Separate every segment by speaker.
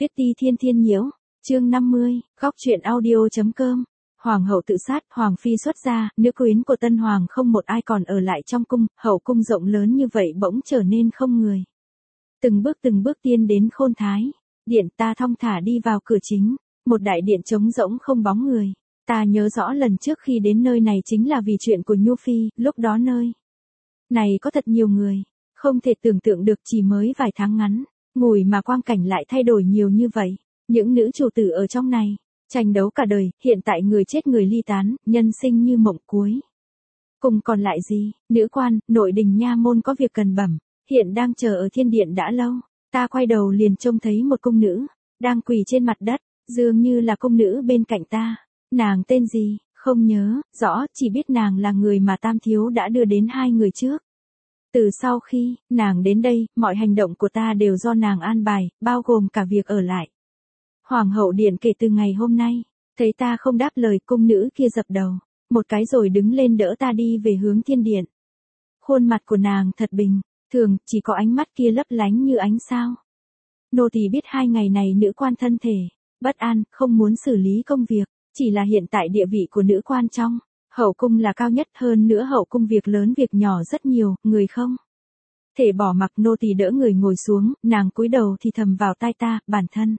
Speaker 1: Tuyết Ti Thiên Thiên Nhiễu, chương 50, góc truyện audio.com. Hoàng hậu tự sát, hoàng phi xuất gia, nữ quyến của tân hoàng không một ai còn ở lại trong cung, hậu cung rộng lớn như vậy bỗng trở nên không người. Từng bước tiên đến Khôn Thái điện, ta thong thả đi vào cửa chính, một đại điện trống rỗng không bóng người. Ta nhớ rõ lần trước khi đến nơi này chính là vì chuyện của Nhu Phi, lúc đó nơi này có thật nhiều người, không thể tưởng tượng được chỉ mới vài tháng ngắn, ngủi mà quang cảnh lại thay đổi nhiều như vậy. Những nữ chủ tử ở trong này, tranh đấu cả đời, hiện tại người chết người ly tán, nhân sinh như mộng cuối. Cùng còn lại gì, nữ quan, nội đình nha môn có việc cần bẩm, hiện đang chờ ở thiên điện đã lâu. Ta quay đầu liền trông thấy một cung nữ, đang quỳ trên mặt đất, dường như là cung nữ bên cạnh ta. Nàng tên gì, không nhớ, rõ, chỉ biết nàng là người mà Tam Thiếu đã đưa đến 2 người trước. Từ sau khi, nàng đến đây, mọi hành động của ta đều do nàng an bài, bao gồm cả việc ở lại Hoàng hậu điện kể từ ngày hôm nay. Thấy ta không đáp lời, cung nữ kia dập đầu một cái rồi đứng lên đỡ ta đi về hướng thiên điện. Khuôn mặt của nàng thật bình thường, chỉ có ánh mắt kia lấp lánh như ánh sao. Nô tỳ biết 2 ngày này nữ quan thân thể bất an, không muốn xử lý công việc, chỉ là hiện tại địa vị của nữ quan trong hậu cung là cao nhất, hơn nữa hậu cung việc lớn việc nhỏ rất nhiều, người không thể bỏ mặc. Nô tỳ đỡ người ngồi xuống, nàng cúi đầu thì thầm vào tai ta, bản thân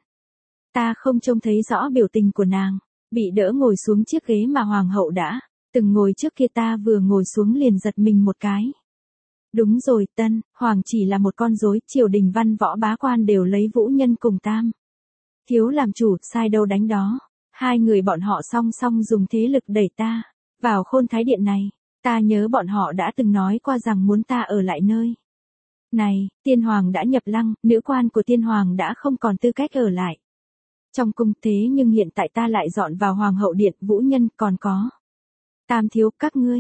Speaker 1: ta không trông thấy rõ biểu tình của nàng, bị đỡ ngồi xuống chiếc ghế mà hoàng hậu đã từng ngồi trước kia. Ta vừa ngồi xuống liền giật mình một cái. Đúng rồi, tân hoàng chỉ là một con rối, triều đình văn võ bá quan đều lấy Vũ Nhân cùng Tam Thiếu làm chủ, sai đâu đánh đó. 2 người bọn họ song song dùng thế lực đẩy ta vào Khôn Thái điện này. Ta nhớ bọn họ đã từng nói qua rằng muốn ta ở lại nơi này. Tiên hoàng đã nhập lăng, nữ quan của tiên hoàng đã không còn tư cách ở lại trong cung, thế nhưng hiện tại ta lại dọn vào hoàng hậu điện. Vũ Nhân còn có Tam Thiếu, các ngươi.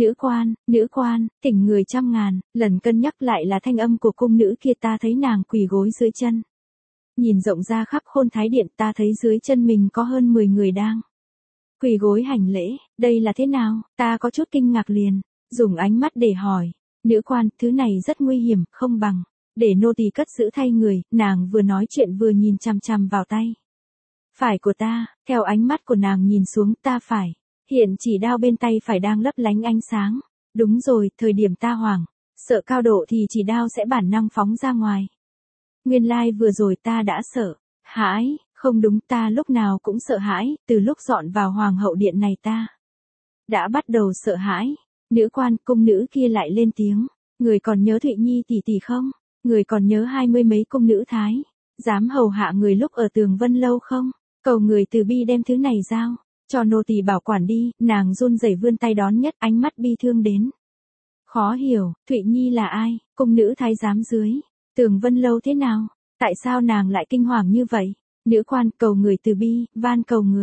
Speaker 1: Nữ quan, tỉnh người trăm ngàn, lần cân nhắc lại là thanh âm của cung nữ kia. Ta thấy nàng quỳ gối dưới chân. Nhìn rộng ra khắp Khôn Thái điện, ta thấy dưới chân mình có hơn 10 người đang quỳ gối hành lễ. Đây là thế nào? Ta có chút kinh ngạc liền dùng ánh mắt để hỏi. Nữ quan, thứ này rất nguy hiểm, không bằng để nô tỳ cất giữ thay người. Nàng vừa nói chuyện vừa nhìn chằm chằm vào tay phải của ta, theo ánh mắt của nàng nhìn xuống. Ta phải hiện chỉ đao bên tay phải đang lấp lánh ánh sáng. Đúng rồi, thời điểm ta hoảng sợ cao độ thì chỉ đao sẽ bản năng phóng ra ngoài. Nguyên lai vừa rồi ta đã sợ hãi. Không đúng, ta lúc nào cũng sợ hãi, từ lúc dọn vào hoàng hậu điện này ta đã bắt đầu sợ hãi. Nữ quan, cung nữ kia lại lên tiếng. Người còn nhớ Thụy Nhi tỷ tỷ không? Người còn nhớ 20 mấy cung nữ thái dám hầu hạ người lúc ở Tường Vân lâu không? Cầu người từ bi đem thứ này giao cho nô tỳ bảo quản đi. Nàng run rẩy vươn tay đón nhất, ánh mắt bi thương đến khó hiểu. Thụy Nhi là ai? Cung nữ thái giám dưới Tường Vân lâu thế nào? Tại sao nàng lại kinh hoàng như vậy? Nữ quan, cầu người từ bi, van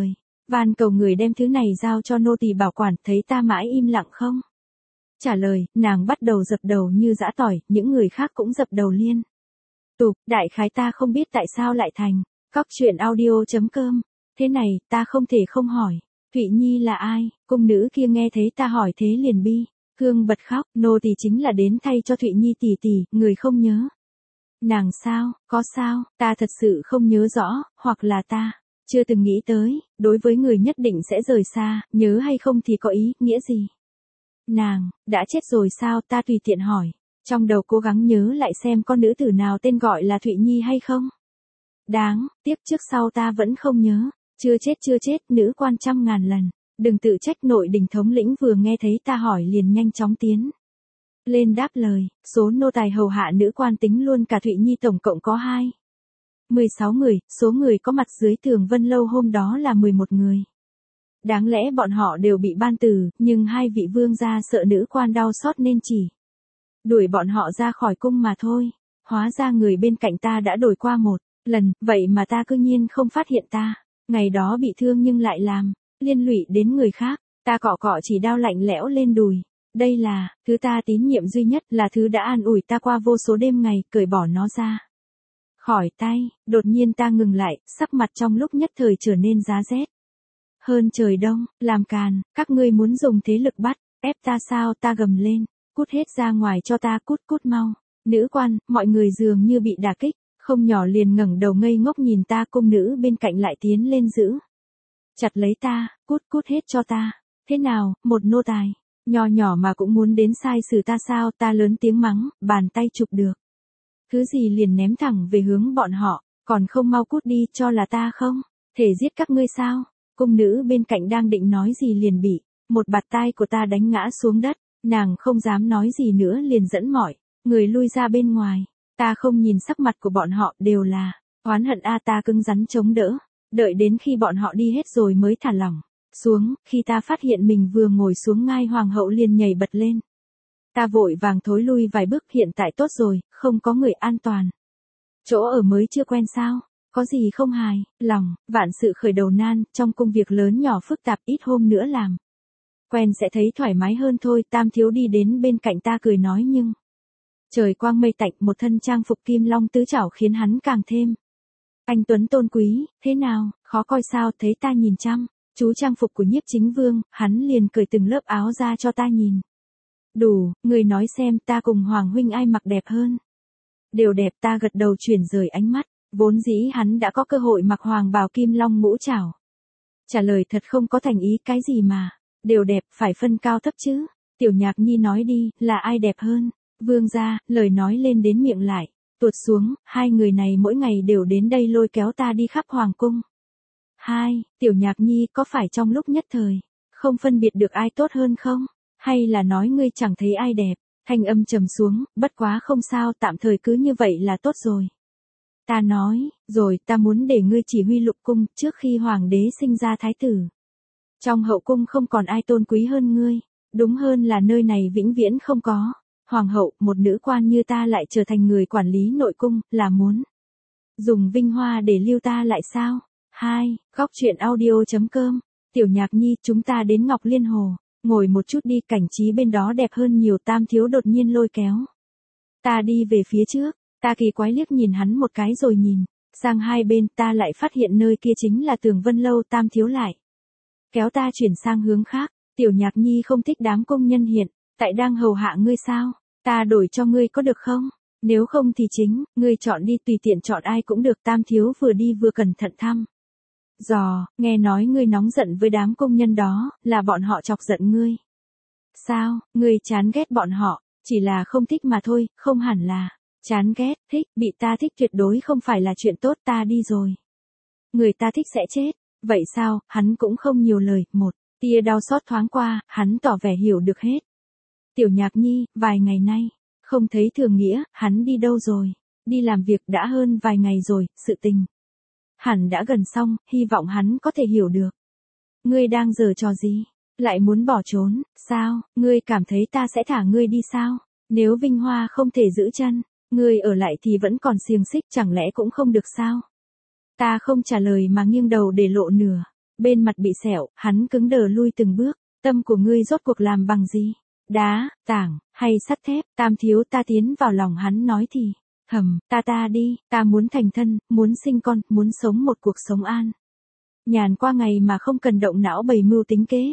Speaker 1: cầu người đem thứ này giao cho nô tỳ bảo quản. Thấy ta mãi im lặng không trả lời, nàng bắt đầu dập đầu như giã tỏi, những người khác cũng dập đầu liên tục. Đại khái ta không biết tại sao lại thành góc truyện audio.com thế này. Ta không thể không hỏi, Thụy Nhi là ai? Cung nữ kia nghe thấy ta hỏi thế liền bi thương bật khóc. Nô tỳ chính là đến thay cho Thụy Nhi tỷ tỷ, người không nhớ nàng sao? Có sao? Ta thật sự không nhớ rõ, hoặc là ta chưa từng nghĩ tới, đối với người nhất định sẽ rời xa, nhớ hay không thì có ý nghĩa gì? Nàng đã chết rồi sao? Ta tùy tiện hỏi, trong đầu cố gắng nhớ lại xem có nữ tử nào tên gọi là Thụy Nhi hay không. Đáng tiếc trước sau ta vẫn không nhớ. Chưa chết, nữ quan trăm ngàn lần đừng tự trách. Nội đình thống lĩnh vừa nghe thấy ta hỏi liền nhanh chóng tiến lên đáp lời. Số nô tài hầu hạ nữ quan tính luôn cả Thụy Nhi tổng cộng có 16 người, số người có mặt dưới Tường Vân lâu hôm đó là 11 người. Đáng lẽ bọn họ đều bị ban tử, nhưng 2 vị vương gia sợ nữ quan đau xót nên chỉ đuổi bọn họ ra khỏi cung mà thôi. Hóa ra người bên cạnh ta đã đổi qua một lần, vậy mà ta cư nhiên không phát hiện ta ngày đó bị thương nhưng lại làm liên lụy đến người khác. Ta cọ chỉ đao lạnh lẽo lên đùi. Đây là thứ ta tín nhiệm duy nhất, là thứ đã an ủi ta qua vô số đêm ngày. Cởi bỏ nó ra khỏi tay, đột nhiên ta ngừng lại, sắc mặt trong lúc nhất thời trở nên giá rét hơn trời đông. Làm càn, các ngươi muốn dùng thế lực bắt ép ta sao? Ta gầm lên, cút hết ra ngoài cho ta, cút mau. Nữ quan, mọi người dường như bị đả kích, Không nhỏ liền ngẩng đầu ngây ngốc nhìn ta, cung nữ bên cạnh lại tiến lên giữ chặt lấy ta, cút cút hết cho ta. Thế nào, một nô tài, nho nhỏ mà cũng muốn đến sai xử ta sao? Ta lớn tiếng mắng, bàn tay chụp được thứ gì liền ném thẳng về hướng bọn họ, còn không mau cút đi, cho là ta không thể giết các ngươi sao? Cung nữ bên cạnh đang định nói gì liền bị một bạt tai của ta đánh ngã xuống đất, nàng không dám nói gì nữa liền dẫn mọi người lui ra bên ngoài. Ta không nhìn sắc mặt của bọn họ, đều là oán hận a. Ta cứng rắn chống đỡ, đợi đến khi bọn họ đi hết rồi mới thả lỏng xuống. Khi ta phát hiện mình vừa ngồi xuống ngai hoàng hậu liền nhảy bật lên. Ta vội vàng thối lui vài bước, hiện tại tốt rồi, không có người, an toàn. Chỗ ở mới chưa quen sao? Có gì không hài lòng, vạn sự khởi đầu nan, trong công việc lớn nhỏ phức tạp, ít hôm nữa làm quen sẽ thấy thoải mái hơn thôi. Tam thiếu đi đến bên cạnh ta cười nói, nhưng trời quang mây tạnh, một thân trang phục kim long tứ trảo khiến hắn càng thêm anh tuấn tôn quý. Thế nào, khó coi sao? Thấy ta nhìn chăm chú trang phục của Nhiếp Chính Vương, hắn liền cởi từng lớp áo ra cho ta nhìn. Đủ, người nói xem, ta cùng Hoàng huynh ai mặc đẹp hơn? Đều đẹp. Ta gật đầu chuyển rời ánh mắt, vốn dĩ hắn đã có cơ hội mặc hoàng bào kim long ngũ trảo. Trả lời thật không có thành ý, cái gì mà đều đẹp, phải phân cao thấp chứ. Tiểu Nhạc Nhi nói đi, là ai đẹp hơn? Vương gia, lời nói lên đến miệng lại tuột xuống, hai người này mỗi ngày đều đến đây lôi kéo ta đi khắp hoàng cung. Tiểu Nhạc Nhi, có phải trong lúc nhất thời không phân biệt được ai tốt hơn không? Hay là nói ngươi chẳng thấy ai đẹp? Thanh âm trầm xuống, bất quá không sao, tạm thời cứ như vậy là tốt rồi. Ta nói, rồi, ta muốn để ngươi chỉ huy lục cung, trước khi hoàng đế sinh ra thái tử. Trong hậu cung không còn ai tôn quý hơn ngươi, đúng hơn là nơi này vĩnh viễn không có hoàng hậu. Một nữ quan như ta lại trở thành người quản lý nội cung, là muốn dùng vinh hoa để lưu ta lại sao? Góc truyện audio.com. Tiểu Nhạc Nhi, chúng ta đến Ngọc Liên Hồ ngồi một chút đi, cảnh trí bên đó đẹp hơn nhiều. Tam thiếu đột nhiên lôi kéo ta đi về phía trước. Ta kỳ quái liếc nhìn hắn một cái rồi nhìn sang hai bên, ta lại phát hiện nơi kia chính là Tường Vân Lâu. Tam thiếu lại kéo ta chuyển sang hướng khác. Tiểu Nhạc Nhi không thích đám công nhân hiện tại đang hầu hạ ngươi sao? Ta đổi cho ngươi có được không? Nếu không thì chính ngươi chọn đi, tùy tiện chọn ai cũng được. Tam thiếu vừa đi vừa cẩn thận thăm dò, nghe nói ngươi nóng giận với đám công nhân đó, là bọn họ chọc giận ngươi. Sao, ngươi chán ghét bọn họ? Chỉ là không thích mà thôi, không hẳn là chán ghét, thích, bị ta thích tuyệt đối không phải là chuyện tốt. Ta đi rồi, người ta thích sẽ chết. Vậy sao? Hắn cũng không nhiều lời, một tia đau xót thoáng qua, hắn tỏ vẻ hiểu được hết. Tiểu Nhạc Nhi, vài ngày nay không thấy Thường Nghĩa, hắn đi đâu rồi? Đi làm việc, đã hơn vài ngày rồi, sự tình hẳn đã gần xong, hy vọng hắn có thể hiểu được. Ngươi đang giở trò gì? Lại muốn bỏ trốn, sao? Ngươi cảm thấy ta sẽ thả ngươi đi sao? Nếu Vinh Hoa không thể giữ chân ngươi ở lại thì vẫn còn xiềng xích, chẳng lẽ cũng không được sao? Ta không trả lời mà nghiêng đầu để lộ nửa bên mặt bị sẹo. Hắn cứng đờ lui từng bước. Tâm của ngươi rốt cuộc làm bằng gì? Đá, tảng, hay sắt thép? Tam thiếu. Ta tiến vào lòng hắn nói thì thầm, ta đi, ta muốn thành thân, muốn sinh con, muốn sống một cuộc sống an nhàn qua ngày mà không cần động não bày mưu tính kế.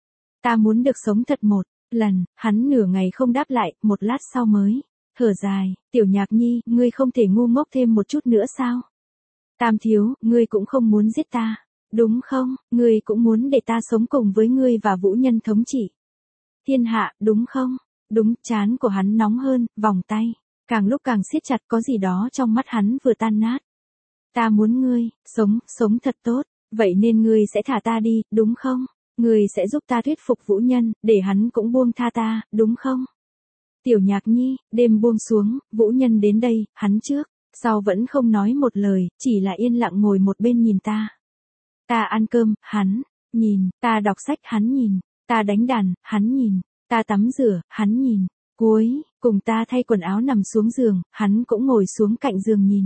Speaker 1: Ta muốn được sống thật một lần. Hắn nửa ngày không đáp lại, một lát sau mới thở dài. Tiểu Nhạc Nhi, ngươi không thể ngu ngốc thêm một chút nữa sao? Tam thiếu, ngươi cũng không muốn giết ta, đúng không? Ngươi cũng muốn để ta sống cùng với ngươi và Vũ Nhân thống trị thiên hạ, đúng không? Đúng. Trán của hắn nóng hơn, vòng tay càng lúc càng siết chặt, có gì đó trong mắt hắn vừa tan nát. Ta muốn ngươi sống thật tốt, vậy nên ngươi sẽ thả ta đi, đúng không? Ngươi sẽ giúp ta thuyết phục Vũ Nhân, để hắn cũng buông tha ta, đúng không? Tiểu Nhạc Nhi, đêm buông xuống, Vũ Nhân đến đây, hắn trước sau vẫn không nói một lời, chỉ là yên lặng ngồi một bên nhìn ta. Ta ăn cơm, hắn nhìn, ta đọc sách, hắn nhìn, ta đánh đàn, hắn nhìn, ta tắm rửa, hắn nhìn. Cuối cùng ta thay quần áo nằm xuống giường, hắn cũng ngồi xuống cạnh giường nhìn.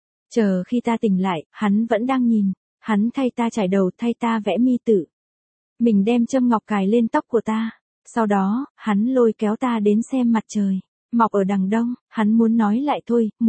Speaker 1: Chờ khi ta tỉnh lại, hắn vẫn đang nhìn. Hắn thay ta chải đầu, thay ta vẽ mi tử. Mình đem châm ngọc cài lên tóc của ta. Sau đó, hắn lôi kéo ta đến xem mặt trời mọc ở đằng đông. Hắn muốn nói lại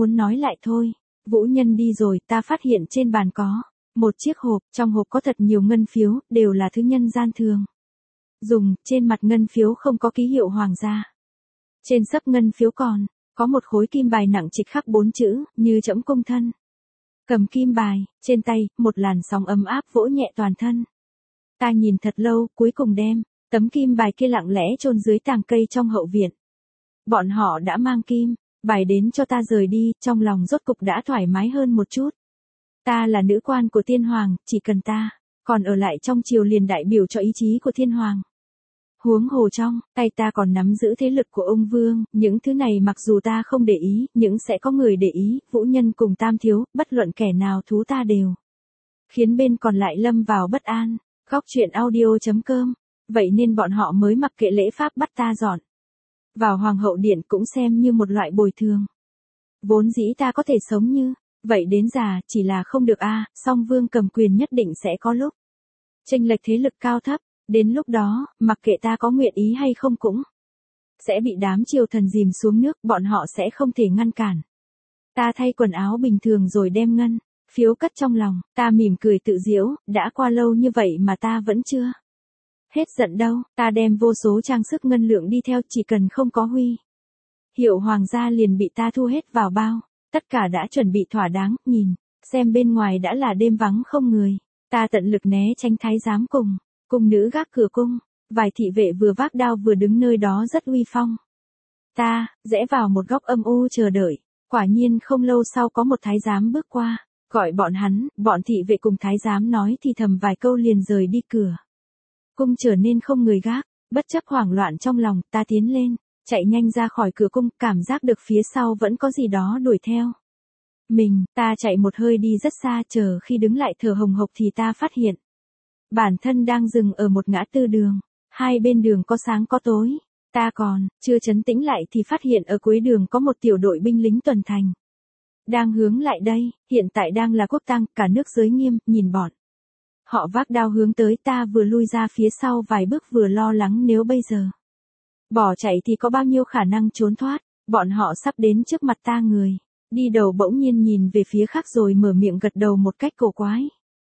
Speaker 1: thôi. Vũ Nhân đi rồi, ta phát hiện trên bàn có một chiếc hộp, trong hộp có thật nhiều ngân phiếu, đều là thứ nhân gian thường dùng. Trên mặt ngân phiếu không có ký hiệu hoàng gia. Trên sấp ngân phiếu còn Có một khối kim bài nặng trịch khắc 4 chữ, như trẫm cung thân. Cầm kim bài, trên tay, một làn sóng ấm áp vỗ nhẹ toàn thân. Ta nhìn thật lâu, cuối cùng đem tấm kim bài kia lặng lẽ chôn dưới tàng cây trong hậu viện. Bọn họ đã mang kim bài đến cho ta rời đi, trong lòng rốt cục đã thoải mái hơn một chút. Ta là nữ quan của Tiên Hoàng, chỉ cần ta còn ở lại trong triều liền đại biểu cho ý chí của Thiên Hoàng. Huống hồ trong tay ta còn nắm giữ thế lực của ông Vương, những thứ này mặc dù ta không để ý, nhưng sẽ có người để ý, Vũ Nhân cùng Tam Thiếu, bất luận kẻ nào thú ta đều khiến bên còn lại lâm vào bất an. Góc truyện audio.com. Vậy nên bọn họ mới mặc kệ lễ pháp bắt ta dọn vào Hoàng hậu điện, cũng xem như một loại bồi thường. Vốn dĩ ta có thể sống như vậy đến già, chỉ là không được song Vương cầm quyền nhất định sẽ có lúc chênh lệch thế lực cao thấp, đến lúc đó, mặc kệ ta có nguyện ý hay không cũng sẽ bị đám triều thần dìm xuống nước, bọn họ sẽ không thể ngăn cản. Ta thay quần áo bình thường rồi đem ngân phiếu cất trong lòng, ta mỉm cười tự giễu, đã qua lâu như vậy mà ta vẫn chưa hết giận đâu. Ta đem vô số trang sức ngân lượng đi theo, chỉ cần không có huy hiệu hoàng gia liền bị ta thu hết vào bao. Tất cả đã chuẩn bị thỏa đáng, nhìn xem bên ngoài đã là đêm vắng không người. Ta tận lực né tránh thái giám cùng cung nữ gác cửa cung, vài thị vệ vừa vác đao vừa đứng nơi đó rất uy phong. Ta rẽ vào một góc âm u chờ đợi, quả nhiên không lâu sau có một thái giám bước qua, gọi bọn thị vệ cùng thái giám nói thì thầm vài câu liền rời đi. Cửa cung trở nên không người gác, bất chấp hoảng loạn trong lòng, ta tiến lên, chạy nhanh ra khỏi cửa cung, cảm giác được phía sau vẫn có gì đó đuổi theo mình. Ta chạy một hơi đi rất xa, chờ khi đứng lại thở hồng hộc thì ta phát hiện bản thân đang dừng ở một ngã tư đường, hai bên đường có sáng có tối. Ta còn chưa trấn tĩnh lại thì phát hiện ở cuối đường có một tiểu đội binh lính tuần thành đang hướng lại đây. Hiện tại đang là quốc tang, cả nước giới nghiêm, nhìn bọn họ vác đao hướng tới, ta vừa lui ra phía sau vài bước vừa lo lắng nếu bây giờ bỏ chạy thì có bao nhiêu khả năng trốn thoát. Bọn họ sắp đến trước mặt ta, người đi đầu bỗng nhiên nhìn về phía khác rồi mở miệng gật đầu một cách cổ quái.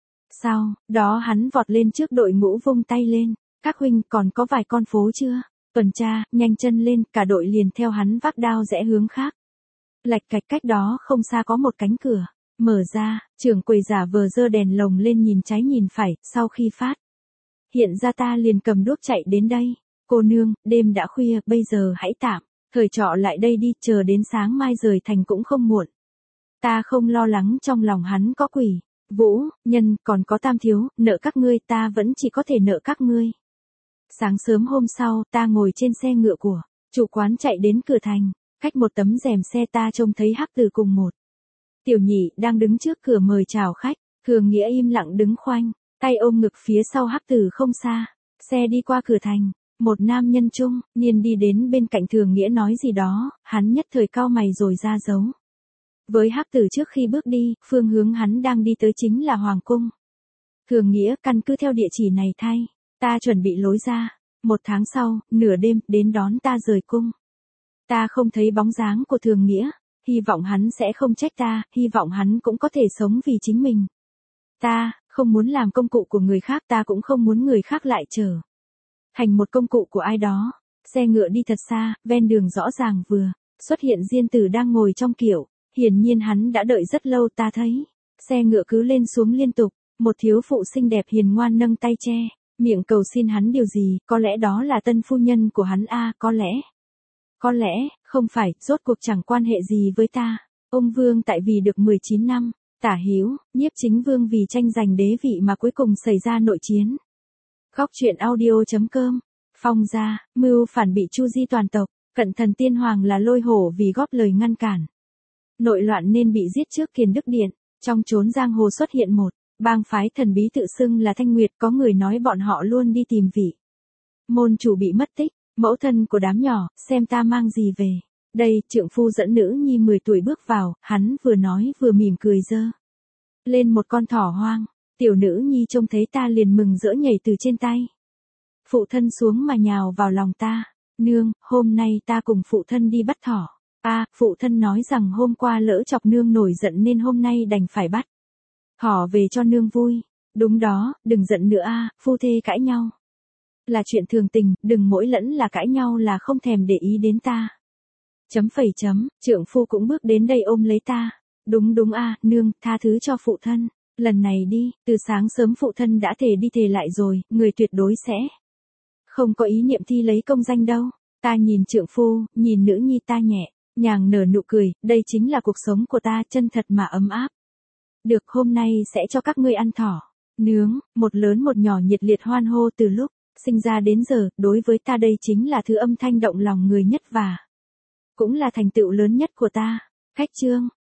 Speaker 1: Sau đó hắn vọt lên trước đội ngũ vung tay lên, các huynh còn có vài con phố chưa? Tuần tra, nhanh chân lên, cả đội liền theo hắn vác đao rẽ hướng khác. Lạch cạch, cách đó không xa có một cánh cửa mở ra, trưởng quầy giả vờ giơ đèn lồng lên nhìn trái nhìn phải, sau khi phát hiện ra ta liền cầm đuốc chạy đến đây. Cô nương, đêm đã khuya, bây giờ hãy tạm thời trọ lại đây đi, chờ đến sáng mai rời thành cũng không muộn. Ta không lo lắng trong lòng hắn có quỷ, Vũ Nhân còn có Tam Thiếu, nợ các ngươi, ta vẫn chỉ có thể nợ các ngươi. Sáng sớm hôm sau, ta ngồi trên xe ngựa của chủ quán chạy đến cửa thành, cách một tấm rèm xe ta trông thấy Hắc Tử cùng một tiểu nhị đang đứng trước cửa mời chào khách. Thường Nghĩa im lặng đứng khoanh tay ôm ngực phía sau Hắc Tử không xa. Xe đi qua cửa thành, một nam nhân trung niên đi đến bên cạnh Thường Nghĩa nói gì đó, hắn nhất thời cau mày rồi ra dấu với Hắc Tử trước khi bước đi. Phương hướng hắn đang đi tới chính là Hoàng cung. Thường Nghĩa căn cứ theo địa chỉ này thay ta chuẩn bị lối ra. 1 tháng sau, nửa đêm, đến đón ta rời cung. Ta không thấy bóng dáng của Thường Nghĩa, hy vọng hắn sẽ không trách ta, hy vọng hắn cũng có thể sống vì chính mình. Ta không muốn làm công cụ của người khác, ta cũng không muốn người khác lại trở thành một công cụ của ai đó. Xe ngựa đi thật xa, ven đường rõ ràng vừa xuất hiện Diên Tử đang ngồi trong kiệu, hiển nhiên hắn đã đợi rất lâu. Ta thấy xe ngựa cứ lên xuống liên tục, một thiếu phụ xinh đẹp hiền ngoan nâng tay che miệng cầu xin hắn điều gì, có lẽ đó là tân phu nhân của hắn có lẽ, không phải, rốt cuộc chẳng quan hệ gì với ta. Ông Vương tại vì được 19 năm, Tả Hữu, Nhiếp Chính Vương vì tranh giành đế vị mà cuối cùng xảy ra nội chiến. Góc truyện audio.com. Phong gia, mưu phản bị chu di toàn tộc, cận thần Tiên Hoàng là Lôi Hổ vì góp lời ngăn cản nội loạn nên bị giết trước Kiền Đức Điện. Trong chốn giang hồ xuất hiện một bang phái thần bí tự xưng là Thanh Nguyệt, có người nói bọn họ luôn đi tìm vị môn chủ bị mất tích. Mẫu thân của đám nhỏ, xem ta mang gì về đây. Trượng phu dẫn nữ nhi 10 tuổi bước vào, hắn vừa nói vừa mỉm cười giơ lên một con thỏ hoang. Tiểu nữ nhi trông thấy ta liền mừng rỡ nhảy từ trên tay phụ thân xuống mà nhào vào lòng ta. Nương, hôm nay ta cùng phụ thân đi bắt thỏ. Phụ thân nói rằng hôm qua lỡ chọc nương nổi giận nên hôm nay đành phải bắt thỏ về cho nương vui. Đúng đó, đừng giận nữa phu thê cãi nhau là chuyện thường tình, đừng mỗi lẫn là cãi nhau là không thèm để ý đến ta. Trượng phu cũng bước đến đây ôm lấy ta. Đúng đúng a, nương, tha thứ cho phụ thân. Lần này đi, từ sáng sớm phụ thân đã thề đi thề lại rồi, người tuyệt đối sẽ không có ý niệm thi lấy công danh đâu. Ta nhìn trượng phu, nhìn nữ nhi ta nhẹ nhàng nở nụ cười, đây chính là cuộc sống của ta, chân thật mà ấm áp. Được, hôm nay sẽ cho các ngươi ăn thỏ nướng, một lớn một nhỏ nhiệt liệt hoan hô từ lúc sinh ra đến giờ, đối với ta đây chính là thứ âm thanh động lòng người nhất và cũng là thành tựu lớn nhất của ta. Khách chương